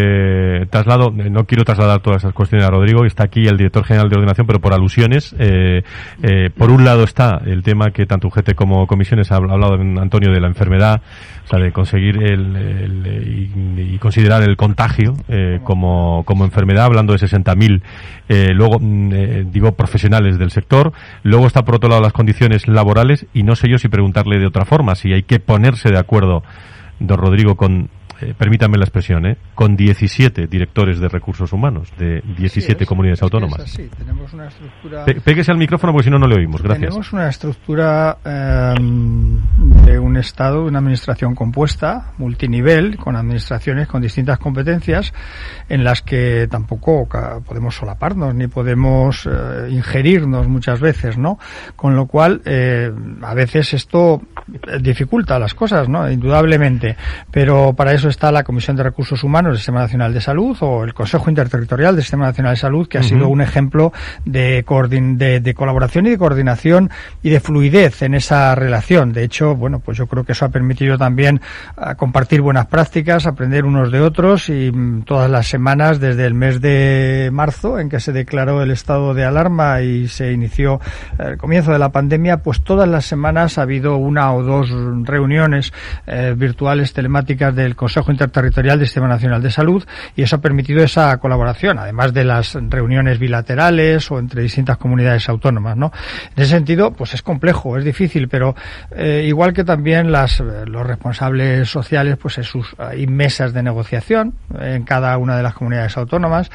eh, traslado, eh, no quiero trasladar todas esas cuestiones a Rodrigo, está aquí el director general de Ordenación, pero por alusiones. Eh, eh, por un lado está el tema que tanto U G T como comisiones ha hablado, Antonio, de la enfermedad, o sea, de conseguir el, el, el y, y considerar el contagio eh, como, como enfermedad, hablando de sesenta mil, eh, luego, eh, digo, profesionales del sector. Luego está, por otro lado, las condiciones laborales, y no sé yo si preguntarle de otra forma, si hay que ponerse de acuerdo, don Rodrigo, con eh, permítanme la expresión, ¿eh? con diecisiete directores de recursos humanos de diecisiete sí, es, comunidades es autónomas. Es así. Tenemos una estructura... Pe péguese al micrófono porque si no, no le oímos. Gracias. Tenemos una estructura eh, de un Estado, de una administración compuesta, multinivel, con administraciones con distintas competencias, en las que tampoco podemos solaparnos ni podemos eh, ingerirnos muchas veces, ¿no? Con lo cual, eh, a veces esto dificulta las cosas, ¿no? Indudablemente. Pero para eso está la Comisión de Recursos Humanos del Sistema Nacional de Salud o el Consejo Interterritorial del Sistema Nacional de Salud, que ha uh-huh. sido un ejemplo de, de, de colaboración y de coordinación y de fluidez en esa relación. De hecho, bueno, pues yo creo que eso ha permitido también uh, compartir buenas prácticas, aprender unos de otros y um, todas las semanas, desde el mes de marzo, en que se declaró el estado de alarma y se inició el comienzo de la pandemia, pues todas las semanas ha habido una o dos reuniones eh, virtuales telemáticas del Consejo Interterritorial del Sistema Nacional de Salud, y eso ha permitido esa colaboración, además de las reuniones bilaterales o entre distintas comunidades autónomas, ¿no? En ese sentido, pues es complejo, es difícil, pero eh, igual que también las los responsables sociales, pues en sus hay mesas de negociación en cada una de las comunidades autónomas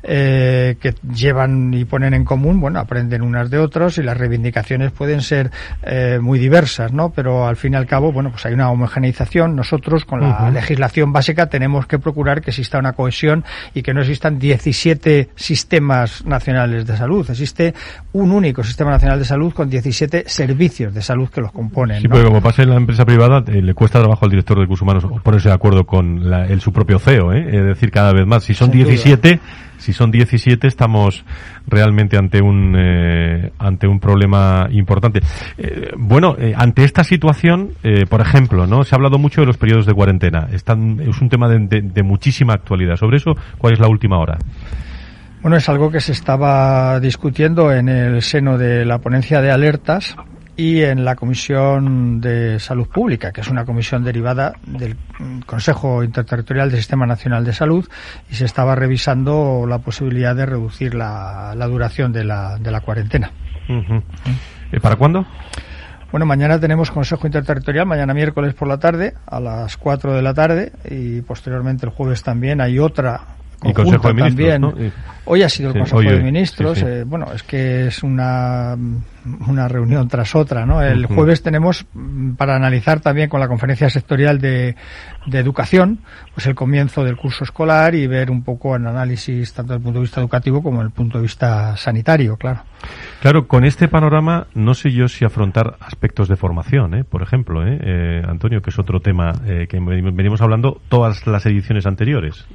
eh, que llevan y ponen en común, bueno, aprenden unas de otros y las reivindicaciones pueden ser eh, muy diversas, ¿no? Pero al fin y al cabo, bueno, pues hay una homogeneización. Nosotros con la uh-huh. legislación básica tenemos que procurar que exista una cohesión y que no existan diecisiete sistemas nacionales de salud. Existe un único sistema nacional de salud con diecisiete servicios de salud que los componen, sí, ¿no? porque como pasa en la empresa privada, eh, le cuesta trabajo al director de recursos humanos ponerse de acuerdo con la, el, su propio C E O, ¿eh? Es decir, cada vez más. Si son Sin diecisiete, duda. si son diecisiete, estamos realmente ante un eh, ante un problema importante. Eh, bueno, eh, ante esta situación, eh, por ejemplo, no se ha hablado mucho de los periodos de cuarentena. Están, es un tema de, de, de muchísima actualidad. Sobre eso, ¿cuál es la última hora? Bueno, es algo que se estaba discutiendo en el seno de la ponencia de alertas y en la Comisión de Salud Pública, que es una comisión derivada del Consejo Interterritorial del Sistema Nacional de Salud, y se estaba revisando la posibilidad de reducir la, la duración de la, de la cuarentena. Uh-huh. ¿Y para cuándo? Bueno, mañana tenemos Consejo Interterritorial, mañana miércoles por la tarde, a las cuatro de la tarde, y posteriormente el jueves también hay otra y Consejo de Ministros, también. ¿no? Y... Hoy ha sido el sí, Consejo hoy, de Ministros. sí, sí. Eh, bueno, es que es una una reunión tras otra, ¿no? El uh-huh. jueves tenemos para analizar también con la Conferencia Sectorial de, de Educación, pues el comienzo del curso escolar y ver un poco el análisis tanto desde el punto de vista educativo como desde el punto de vista sanitario, claro. Claro, con este panorama no sé yo si afrontar aspectos de formación, ¿eh? Por ejemplo, ¿eh? Eh, Antonio, que es otro tema eh, que venimos hablando todas las ediciones anteriores.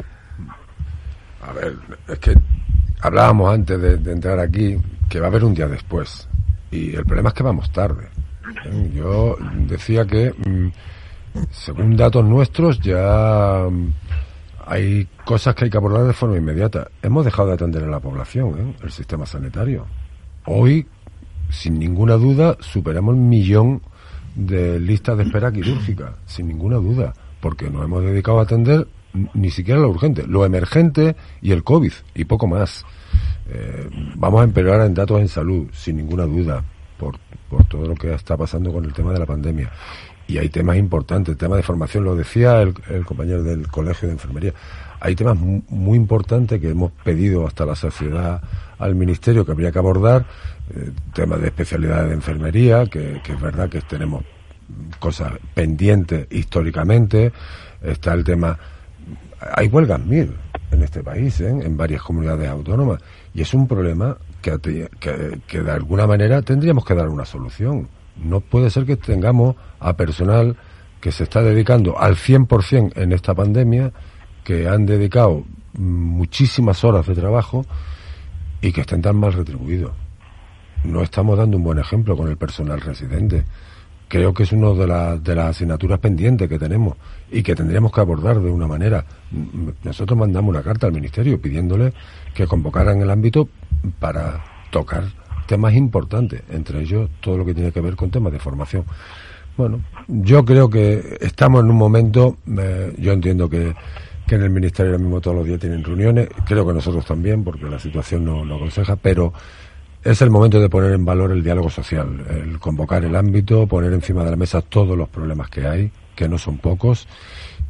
A ver, es que hablábamos antes de, de entrar aquí que va a haber un día después y el problema es que vamos tarde. ¿Eh? Yo decía que mmm, según datos nuestros ya mmm, hay cosas que hay que abordar de forma inmediata. Hemos dejado de atender a la población, ¿eh? El sistema sanitario. Hoy, sin ninguna duda, superamos el millón de listas de espera quirúrgica, sin ninguna duda, porque nos hemos dedicado a atender ni siquiera lo urgente, lo emergente y el COVID, y poco más. Eh, vamos a empeorar en datos en salud, sin ninguna duda, por, por todo lo que está pasando con el tema de la pandemia. Y hay temas importantes, el tema de formación, lo decía el, el compañero del Colegio de Enfermería, hay temas muy, muy importantes que hemos pedido hasta la saciedad al Ministerio que habría que abordar, eh, temas de especialidades de enfermería, que, que es verdad que tenemos cosas pendientes históricamente, está el tema... Hay huelgas mil en este país, ¿eh? En varias comunidades autónomas, y es un problema que, que, que de alguna manera tendríamos que dar una solución. No puede ser que tengamos a personal que se está dedicando al cien por ciento en esta pandemia, que han dedicado muchísimas horas de trabajo y que estén tan mal retribuidos. No estamos dando un buen ejemplo con el personal residente. Creo que es una de, la, de las asignaturas pendientes que tenemos y que tendríamos que abordar de una manera. Nosotros mandamos una carta al Ministerio pidiéndole que convocaran el ámbito para tocar temas importantes, entre ellos todo lo que tiene que ver con temas de formación. Bueno, yo creo que estamos en un momento, eh, yo entiendo que, que en el Ministerio ahora mismo todos los días tienen reuniones, creo que nosotros también, porque la situación no lo aconseja, pero es el momento de poner en valor el diálogo social, el convocar el ámbito, poner encima de la mesa todos los problemas que hay, que no son pocos,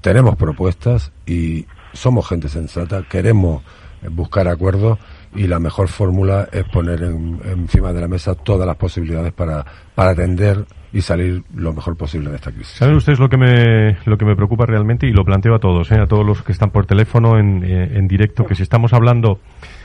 tenemos propuestas y somos gente sensata, queremos buscar acuerdos y la mejor fórmula es poner en, encima de la mesa todas las posibilidades para, para atender y salir lo mejor posible de esta crisis. ¿Saben ustedes lo que me lo que me preocupa realmente? Y lo planteo a todos, ¿eh? A todos los que están por teléfono en, en directo, que si estamos hablando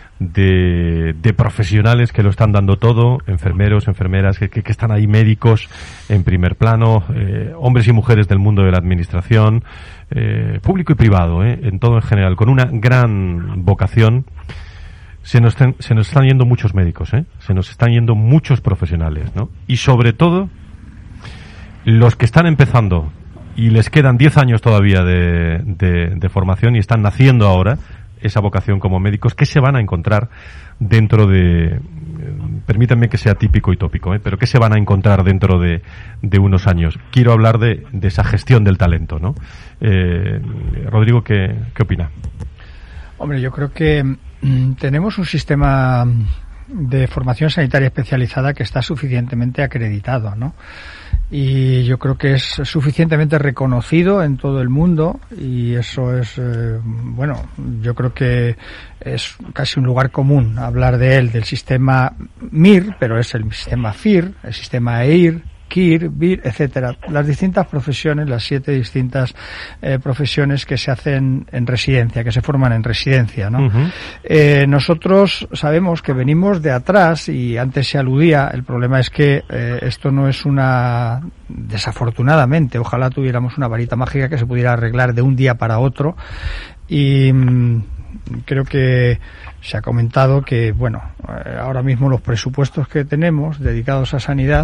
de, de profesionales que lo están dando todo, enfermeros, enfermeras, que, que, que están ahí, médicos en primer plano, eh, hombres y mujeres del mundo de la administración, eh, público y privado, eh, en todo en general, con una gran vocación. Se nos, ten, se nos están yendo muchos médicos, ¿eh? Se nos están yendo muchos profesionales, ¿no? Y sobre todo, los que están empezando y les quedan diez años todavía de, de, de formación y están naciendo ahora esa vocación como médicos, ¿qué se van a encontrar dentro de, eh, permítanme que sea típico y tópico, ¿eh? Pero qué se van a encontrar dentro de, de unos años? Quiero hablar de, de esa gestión del talento, ¿no? Eh, Rodrigo, ¿qué, qué opina? Hombre, yo creo que mm, tenemos un sistema de formación sanitaria especializada que está suficientemente acreditado, ¿no? Y yo creo que es suficientemente reconocido en todo el mundo y eso es, eh, bueno, yo creo que es casi un lugar común hablar de él, del sistema M I R, pero es el sistema F I R, el sistema E I R, K I R, B I R, etcétera. Las distintas profesiones, las siete distintas eh, profesiones que se hacen en residencia, que se forman en residencia, ¿no? Uh-huh. Eh, nosotros sabemos que venimos de atrás y antes se aludía, el problema es que eh, esto no es una, desafortunadamente, ojalá tuviéramos una varita mágica que se pudiera arreglar de un día para otro y mmm, creo que se ha comentado que, bueno, eh, ahora mismo los presupuestos que tenemos dedicados a sanidad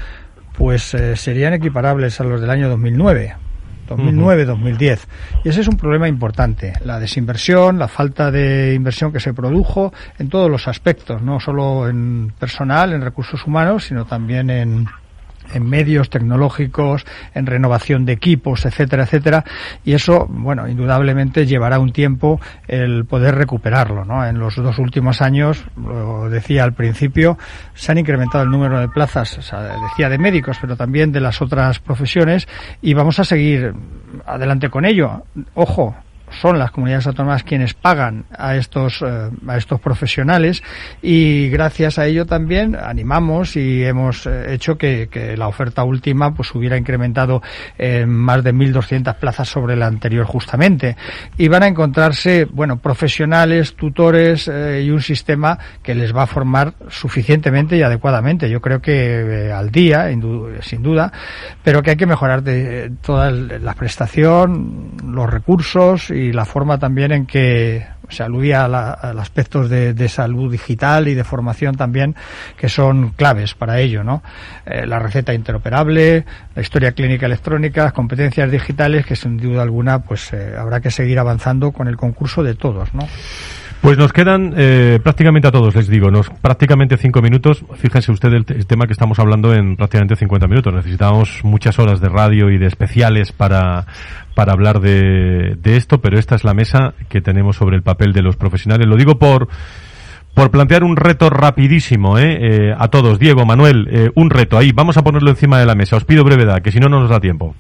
pues eh, serían equiparables a los del año dos mil nueve, dos mil nueve, uh-huh. dos mil diez. Y ese es un problema importante, la desinversión, la falta de inversión que se produjo en todos los aspectos, no solo en personal, en recursos humanos, sino también en en medios tecnológicos, en renovación de equipos, etcétera, etcétera, y eso, bueno, indudablemente llevará un tiempo el poder recuperarlo, ¿no? En los dos últimos años, lo decía al principio, se han incrementado el número de plazas, o sea, decía de médicos, pero también de las otras profesiones, y vamos a seguir adelante con ello. Ojo, son las comunidades autónomas quienes pagan a estos eh, a estos profesionales y gracias a ello también animamos y hemos eh, hecho que, que la oferta última pues hubiera incrementado eh, más de mil doscientas plazas sobre la anterior justamente y van a encontrarse bueno profesionales, tutores eh, y un sistema que les va a formar suficientemente y adecuadamente. Yo creo que eh, al día, sin duda, pero que hay que mejorar de, toda la prestación, los recursos y y la forma también en que se aludía a, la, a los aspectos de, de salud digital y de formación también que son claves para ello, ¿no? Eh, la receta interoperable, la historia clínica electrónica, las competencias digitales que sin duda alguna pues eh, habrá que seguir avanzando con el concurso de todos, ¿no? Pues nos quedan eh, prácticamente a todos, les digo, nos prácticamente cinco minutos. Fíjense usted el, el tema que estamos hablando en prácticamente cincuenta minutos. Necesitamos muchas horas de radio y de especiales para para hablar de, de esto, pero esta es la mesa que tenemos sobre el papel de los profesionales. Lo digo por por plantear un reto rapidísimo eh, eh, a todos. Diego, Manuel, eh, un reto ahí. Vamos a ponerlo encima de la mesa. Os pido brevedad, que si no, no nos da tiempo.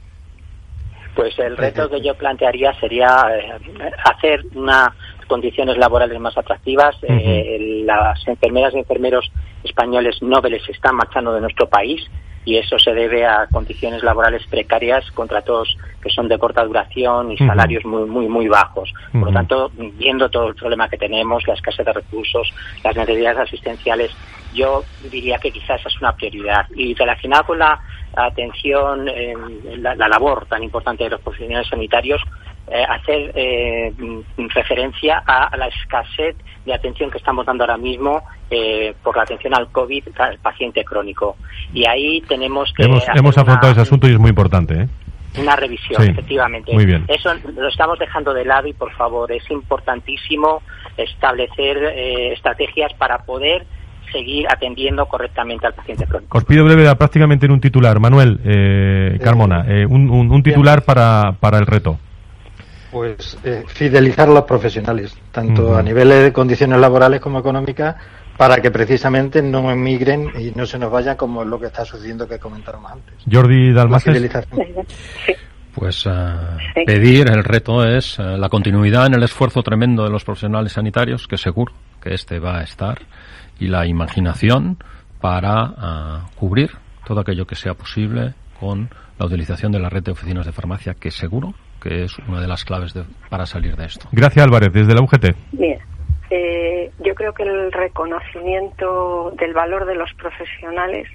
Pues el reto que yo plantearía sería eh, hacer una condiciones laborales más atractivas. Uh-huh. Eh, las enfermeras y enfermeros españoles nobles se están marchando de nuestro país y eso se debe a condiciones laborales precarias, contratos que son de corta duración y uh-huh. salarios muy muy muy bajos. Uh-huh. Por lo tanto, viendo todo el problema que tenemos, la escasez de recursos, las necesidades asistenciales, yo diría que quizás esa es una prioridad. Y relacionada con la atención, eh, la, la labor tan importante de los profesionales sanitarios, Eh, hacer eh, referencia a, a la escasez de atención que estamos dando ahora mismo eh, por la atención al COVID al paciente crónico. Y ahí tenemos que... Hemos, hemos afrontado una, ese asunto y es muy importante, ¿eh? Una revisión, sí, efectivamente. Muy bien. Eso lo estamos dejando de lado y, por favor, es importantísimo establecer eh, estrategias para poder seguir atendiendo correctamente al paciente crónico. Os pido brevedad prácticamente en un titular. Manuel, eh, Carmona, eh, un, un, un titular para, para el reto. Pues eh, fidelizar a los profesionales, tanto uh-huh. a niveles de condiciones laborales como económicas, para que precisamente no emigren y no se nos vayan como es lo que está sucediendo que comentaron antes. Jordi Dalmases. Sí. Pues uh, sí. pedir, el reto es uh, la continuidad en el esfuerzo tremendo de los profesionales sanitarios, que seguro que este va a estar, y la imaginación para uh, cubrir todo aquello que sea posible con la utilización de la red de oficinas de farmacia, que seguro que es una de las claves de, para salir de esto. Gracias, Álvarez, desde la U G T. Bien, eh, yo creo que el reconocimiento del valor de los profesionales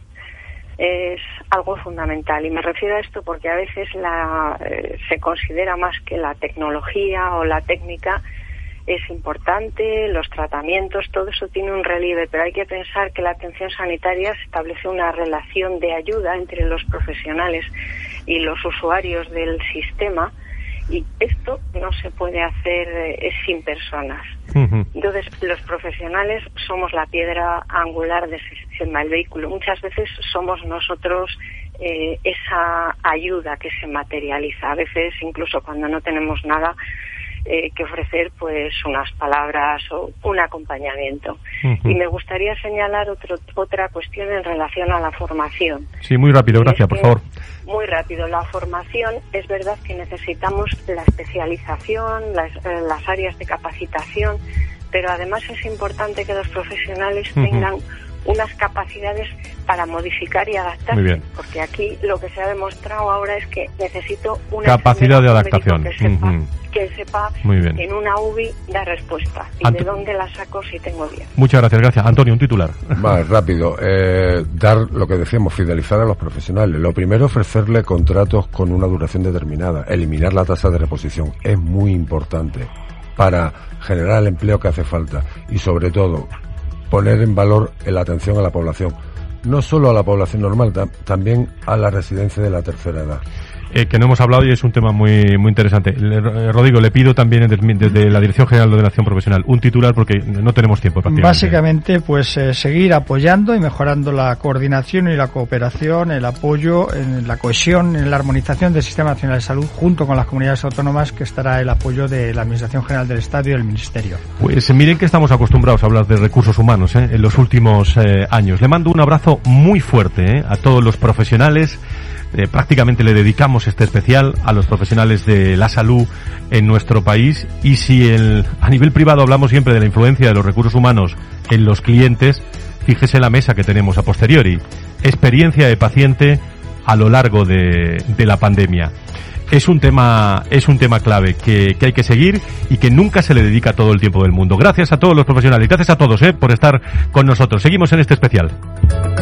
es algo fundamental, y me refiero a esto porque a veces la, eh, se considera más que la tecnología o la técnica es importante, los tratamientos, todo eso tiene un relieve, pero hay que pensar que la atención sanitaria establece una relación de ayuda entre los profesionales y los usuarios del sistema, y esto no se puede hacer eh, sin personas. Uh-huh. Entonces, los profesionales somos la piedra angular de ese sistema, el vehículo. Muchas veces somos nosotros eh, esa ayuda que se materializa. A veces, incluso cuando no tenemos nada eh, que ofrecer, pues unas palabras o un acompañamiento. Uh-huh. Y me gustaría señalar otro, otra cuestión en relación a la formación. Sí, muy rápido, gracias, por favor. Muy rápido. La formación, es verdad que necesitamos la especialización, las, eh, las áreas de capacitación, pero además es importante que los profesionales uh-huh. tengan unas capacidades para modificar y adaptarse. Muy bien. Porque aquí lo que se ha demostrado ahora es que necesito una capacidad de adaptación. Que sepa, uh-huh. que sepa en una U B I dar respuesta. ¿Y Ant- de dónde la saco si tengo bien? Muchas gracias, gracias. Antonio, un titular. Vale, rápido. Eh, dar lo que decíamos, fidelizar a los profesionales. Lo primero, ofrecerle contratos con una duración determinada. Eliminar la tasa de reposición. Es muy importante para generar el empleo que hace falta. Y sobre todo, poner en valor la atención a la población, no solo a la población normal, ta- también a la residencia de la tercera edad. Eh, que no hemos hablado y es un tema muy muy interesante. Le, eh, Rodrigo, le pido también desde, desde la Dirección General de Ordenación Profesional un titular porque no tenemos tiempo prácticamente. Básicamente, pues eh, seguir apoyando y mejorando la coordinación y la cooperación, el apoyo, en la cohesión, en la armonización del Sistema Nacional de Salud, junto con las comunidades autónomas, que estará el apoyo de la Administración General del Estado y del Ministerio. Pues eh, miren que estamos acostumbrados a hablar de recursos humanos eh, en los últimos eh, años. Le mando un abrazo muy fuerte eh, a todos los profesionales. Eh, prácticamente le dedicamos este especial a los profesionales de la salud en nuestro país, y si el, a nivel privado hablamos siempre de la influencia de los recursos humanos en los clientes, fíjese la mesa que tenemos a posteriori. Experiencia de paciente a lo largo de, de la pandemia. Es un tema, es un tema clave que, que hay que seguir y que nunca se le dedica todo el tiempo del mundo. Gracias a todos los profesionales, gracias a todos eh, por estar con nosotros. Seguimos en este especial.